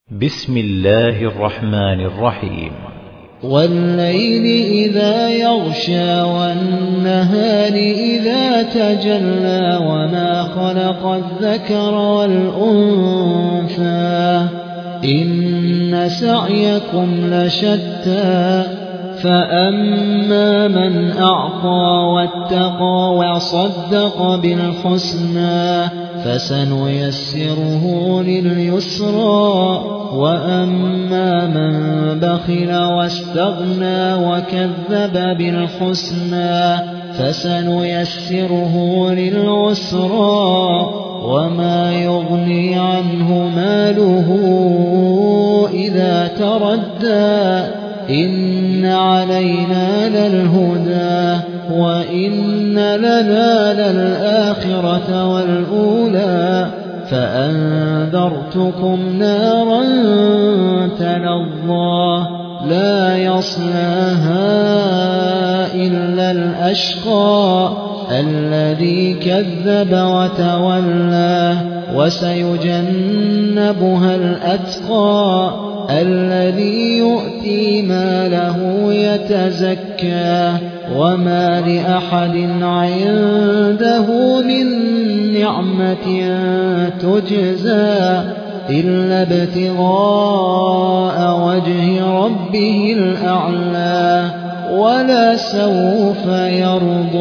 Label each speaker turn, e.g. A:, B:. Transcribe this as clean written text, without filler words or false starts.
A: بسم الله الرحمن الرحيم.
B: والليل إذا يغشى والنهار إذا تجلى وما خلق الذكر والأنثى إن سعيكم لشتى فأما من أعطى واتقى وصدق بالحسنى فسنيسره لليسرى وأما من بخل واستغنى وكذب بالحسنى فسنيسره للعسرى وما يغني عنه ماله إذا تردى إن علينا للهدى وإن لنا للآخرة والأولى فأنذرتكم نارا تلظى لا يصلاها إلا الأشقى الذي كذب وتولى وسيجنبها الأتقى الذي يؤتي ماله يتزكى وما لأحد عنده من نعمة تجزى إلا ابتغاء وجه ربه الأعلى ولسوف يرضى.